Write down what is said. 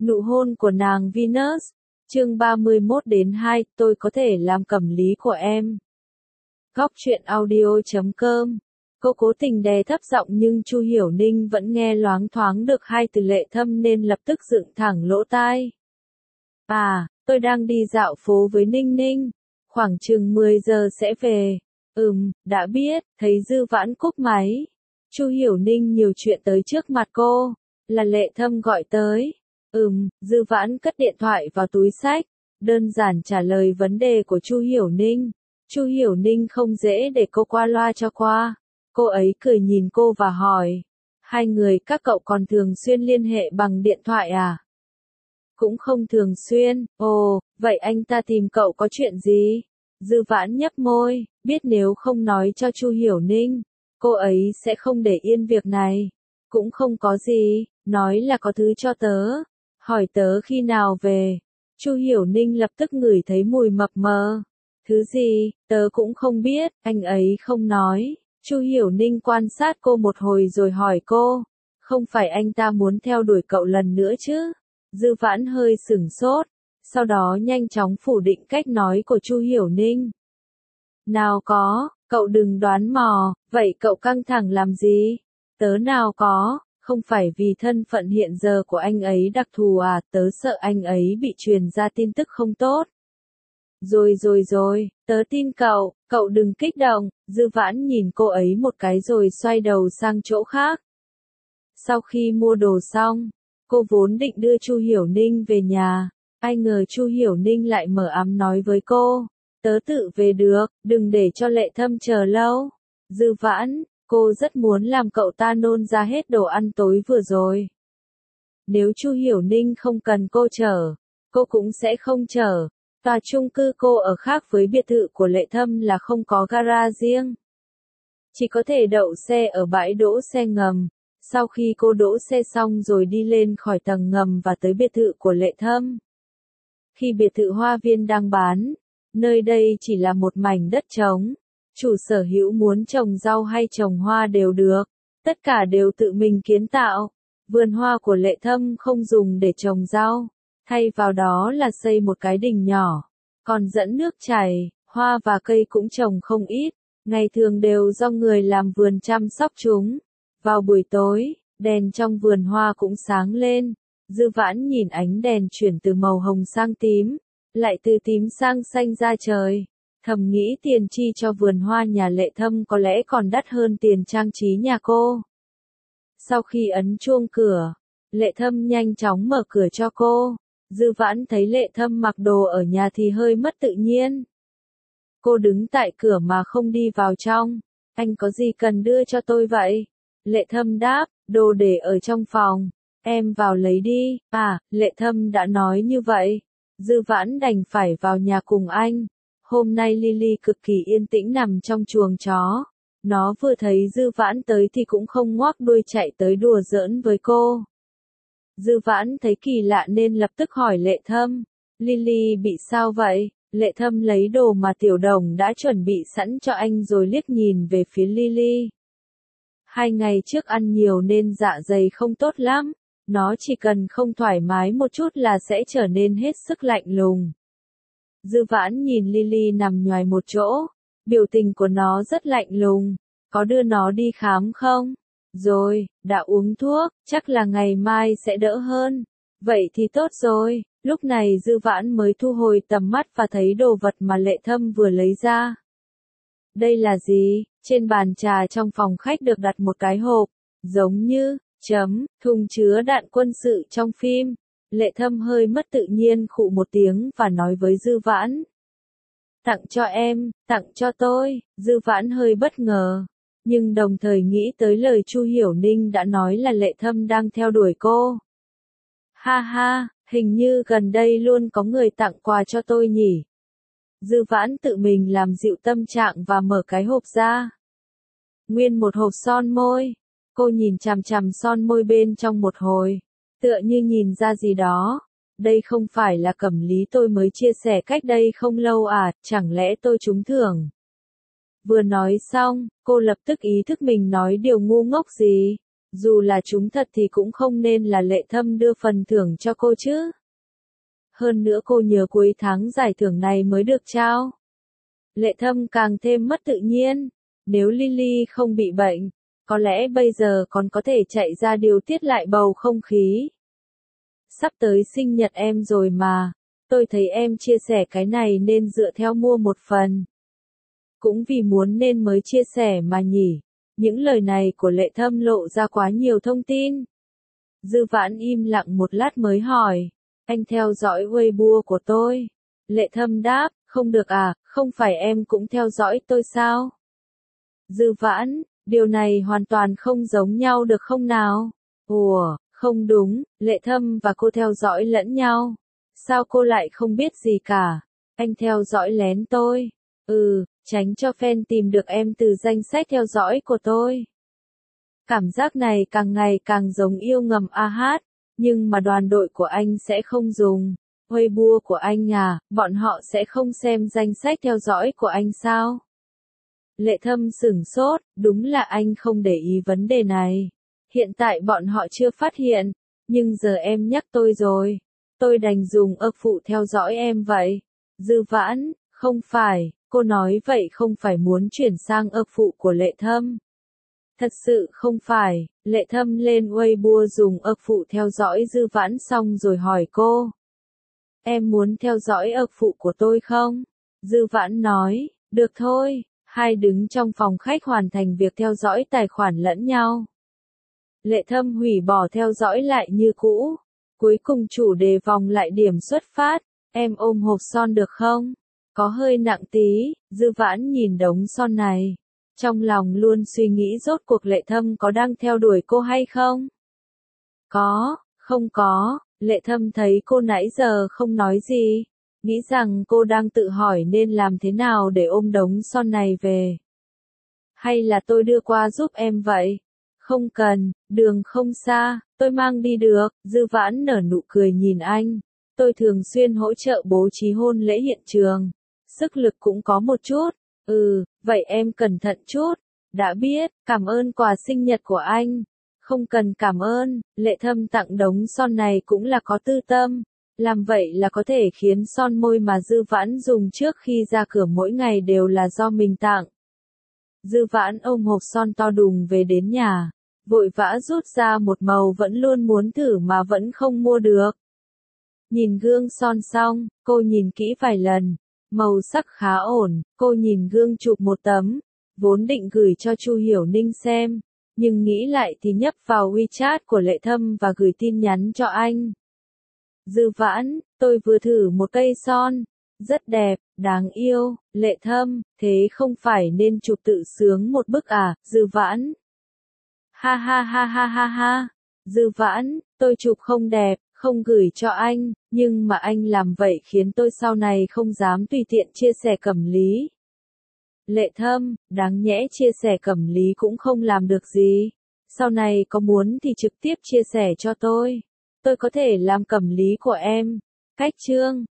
Nụ hôn của nàng Venus. Chương 31-2, tôi có thể làm cẩm lý của em. Góc truyện audio.com. Cô cố tình đè thấp giọng nhưng Chu Hiểu Ninh vẫn nghe loáng thoáng được hai từ Lệ Thâm nên lập tức dựng thẳng lỗ tai. À, tôi đang đi dạo phố với Ninh Ninh. Khoảng chừng 10 giờ sẽ về. Đã biết, thấy Dư Vãn cúp máy. Chu Hiểu Ninh nhiều chuyện tới trước mặt cô. Là Lệ Thâm gọi tới. Dư Vãn cất điện thoại vào túi xách. Đơn giản trả lời vấn đề của Chu Hiểu Ninh. Chu Hiểu Ninh không dễ để cô qua loa cho qua. Cô ấy cười nhìn cô và hỏi. Hai người các cậu còn thường xuyên liên hệ bằng điện thoại à? Cũng không thường xuyên. Ồ, vậy anh ta tìm cậu có chuyện gì? Dư Vãn nhấp môi, biết nếu không nói cho Chu Hiểu Ninh, cô ấy sẽ không để yên việc này. Cũng không có gì, nói là có thứ cho tớ. Hỏi tớ khi nào về. Chu Hiểu Ninh lập tức ngửi thấy mùi mập mờ. Thứ gì, tớ cũng không biết, anh ấy không nói. Chu Hiểu Ninh quan sát cô một hồi rồi hỏi cô. Không phải anh ta muốn theo đuổi cậu lần nữa chứ? Dư Vãn hơi sửng sốt. Sau đó nhanh chóng phủ định cách nói của Chu Hiểu Ninh. Nào có, cậu đừng đoán mò, vậy cậu căng thẳng làm gì? Tớ nào có, không phải vì thân phận hiện giờ của anh ấy đặc thù à, tớ sợ anh ấy bị truyền ra tin tức không tốt. Rồi, tớ tin cậu đừng kích động. Dư Vãn nhìn cô ấy một cái rồi xoay đầu sang chỗ khác. Sau khi mua đồ xong, cô vốn định đưa Chu Hiểu Ninh về nhà. Ai ngờ Chu Hiểu Ninh lại mở ám nói với cô. Tớ tự về được, đừng để cho Lệ Thâm chờ lâu. Dư Vãn, cô rất muốn làm cậu ta nôn ra hết đồ ăn tối vừa rồi. Nếu Chu Hiểu Ninh không cần cô chở, cô cũng sẽ không chở. Tòa chung cư cô ở khác với biệt thự của Lệ Thâm là không có gara riêng. Chỉ có thể đậu xe ở bãi đỗ xe ngầm. Sau khi cô đỗ xe xong rồi đi lên khỏi tầng ngầm và tới biệt thự của Lệ Thâm. Khi biệt thự hoa viên đang bán, nơi đây chỉ là một mảnh đất trống. Chủ sở hữu muốn trồng rau hay trồng hoa đều được. Tất cả đều tự mình kiến tạo. Vườn hoa của Lệ Thâm không dùng để trồng rau. Thay vào đó là xây một cái đình nhỏ. Còn dẫn nước chảy, hoa và cây cũng trồng không ít. Ngày thường đều do người làm vườn chăm sóc chúng. Vào buổi tối, đèn trong vườn hoa cũng sáng lên. Dư Vãn nhìn ánh đèn chuyển từ màu hồng sang tím, lại từ tím sang xanh ra trời. Thầm nghĩ tiền chi cho vườn hoa nhà Lệ Thâm có lẽ còn đắt hơn tiền trang trí nhà cô. Sau khi ấn chuông cửa, Lệ Thâm nhanh chóng mở cửa cho cô. Dư Vãn thấy Lệ Thâm mặc đồ ở nhà thì hơi mất tự nhiên. Cô đứng tại cửa mà không đi vào trong. Anh có gì cần đưa cho tôi vậy? Lệ Thâm đáp, đồ để ở trong phòng. Em vào lấy đi. À, Lệ Thâm đã nói như vậy. Dư Vãn đành phải vào nhà cùng anh. Hôm nay Lily cực kỳ yên tĩnh nằm trong chuồng chó. Nó vừa thấy Dư Vãn tới thì cũng không ngoác đuôi chạy tới đùa giỡn với cô. Dư Vãn thấy kỳ lạ nên lập tức hỏi Lệ Thâm. Lily bị sao vậy? Lệ Thâm lấy đồ mà Tiểu Đồng đã chuẩn bị sẵn cho anh rồi liếc nhìn về phía Lily. 2 ngày trước ăn nhiều nên dạ dày không tốt lắm. Nó chỉ cần không thoải mái một chút là sẽ trở nên hết sức lạnh lùng. Dư Vãn nhìn Lily nằm nhoài một chỗ. Biểu tình của nó rất lạnh lùng. Có đưa nó đi khám không? Rồi, đã uống thuốc, chắc là ngày mai sẽ đỡ hơn. Vậy thì tốt rồi. Lúc này Dư Vãn mới thu hồi tầm mắt và thấy đồ vật mà Lệ Thâm vừa lấy ra. Đây là gì? Trên bàn trà trong phòng khách được đặt một cái hộp, giống như, thùng chứa đạn quân sự trong phim. Lệ Thâm hơi mất tự nhiên khụ một tiếng và nói với Dư Vãn. Tặng cho em, tặng cho tôi. Dư Vãn hơi bất ngờ, nhưng đồng thời nghĩ tới lời Chu Hiểu Ninh đã nói là Lệ Thâm đang theo đuổi cô. Ha ha, hình như gần đây luôn có người tặng quà cho tôi nhỉ. Dư Vãn tự mình làm dịu tâm trạng và mở cái hộp ra. Nguyên một hộp son môi. Cô nhìn chằm chằm son môi bên trong một hồi, tựa như nhìn ra gì đó. Đây không phải là cẩm lý tôi mới chia sẻ cách đây không lâu à, chẳng lẽ tôi trúng thưởng? Vừa nói xong, cô lập tức ý thức mình nói điều ngu ngốc gì. Dù là chúng thật thì cũng không nên là Lệ Thâm đưa phần thưởng cho cô chứ. Hơn nữa cô nhớ cuối tháng giải thưởng này mới được trao. Lệ Thâm càng thêm mất tự nhiên. Nếu Lily không bị bệnh, có lẽ bây giờ còn có thể chạy ra điều tiết lại bầu không khí. Sắp tới sinh nhật em rồi mà, tôi thấy em chia sẻ cái này nên dựa theo mua một phần. Cũng vì muốn nên mới chia sẻ mà nhỉ. Những lời này của Lệ Thâm lộ ra quá nhiều thông tin. Dư Vãn im lặng một lát mới hỏi, anh theo dõi Weibo của tôi. Lệ Thâm đáp, không được à, không phải em cũng theo dõi tôi sao? Dư Vãn, điều này hoàn toàn không giống nhau được không nào? Ủa, không đúng, Lệ Thâm và cô theo dõi lẫn nhau. Sao cô lại không biết gì cả? Anh theo dõi lén tôi. Tránh cho fan tìm được em từ danh sách theo dõi của tôi. Cảm giác này càng ngày càng giống yêu ngầm AH, nhưng mà đoàn đội của anh sẽ không dùng. Weibo của anh à, bọn họ sẽ không xem danh sách theo dõi của anh sao? Lệ Thâm sửng sốt, đúng là anh không để ý vấn đề này. Hiện tại bọn họ chưa phát hiện, nhưng giờ em nhắc tôi rồi. Tôi đành dùng phụ theo dõi em vậy. Dư Vãn, không phải, cô nói vậy không phải muốn chuyển sang phụ của Lệ Thâm. Thật sự không phải, Lệ Thâm lên Weibo dùng phụ theo dõi Dư Vãn xong rồi hỏi cô. Em muốn theo dõi phụ của tôi không? Dư Vãn nói, được thôi. Hai đứng trong phòng khách hoàn thành việc theo dõi tài khoản lẫn nhau. Lệ Thâm hủy bỏ theo dõi lại như cũ. Cuối cùng chủ đề vòng lại điểm xuất phát. Em ôm hộp son được không? Có hơi nặng tí. Dư Vãn nhìn đống son này. Trong lòng luôn suy nghĩ rốt cuộc Lệ Thâm có đang theo đuổi cô hay không? Có, không có. Lệ Thâm thấy cô nãy giờ không nói gì. Nghĩ rằng cô đang tự hỏi nên làm thế nào để ôm đống son này về. Hay là tôi đưa qua giúp em vậy? Không cần, đường không xa, tôi mang đi được. Dư Vãn nở nụ cười nhìn anh. Tôi thường xuyên hỗ trợ bố trí hôn lễ hiện trường. Sức lực cũng có một chút. Vậy em cẩn thận chút. Đã biết, cảm ơn quà sinh nhật của anh. Không cần cảm ơn, Lệ Thâm tặng đống son này cũng là có tư tâm. Làm vậy là có thể khiến son môi mà Dư Vãn dùng trước khi ra cửa mỗi ngày đều là do mình tặng. Dư Vãn ôm hộp son to đùng về đến nhà, vội vã rút ra một màu vẫn luôn muốn thử mà vẫn không mua được. Nhìn gương son xong, cô nhìn kỹ vài lần, màu sắc khá ổn, cô nhìn gương chụp một tấm, vốn định gửi cho Chu Hiểu Ninh xem, nhưng nghĩ lại thì nhấp vào WeChat của Lệ Thâm và gửi tin nhắn cho anh. Dư Vãn, tôi vừa thử một cây son, rất đẹp, đáng yêu. Lệ Thâm, thế không phải nên chụp tự sướng một bức à? Dư Vãn. Ha ha ha ha ha ha. Dư Vãn, tôi chụp không đẹp, không gửi cho anh, nhưng mà anh làm vậy khiến tôi sau này không dám tùy tiện chia sẻ Cẩm Lý. Lệ Thâm, đáng nhẽ chia sẻ Cẩm Lý cũng không làm được gì. Sau này có muốn thì trực tiếp chia sẻ cho tôi có thể làm Cẩm Lý của em. Cách chương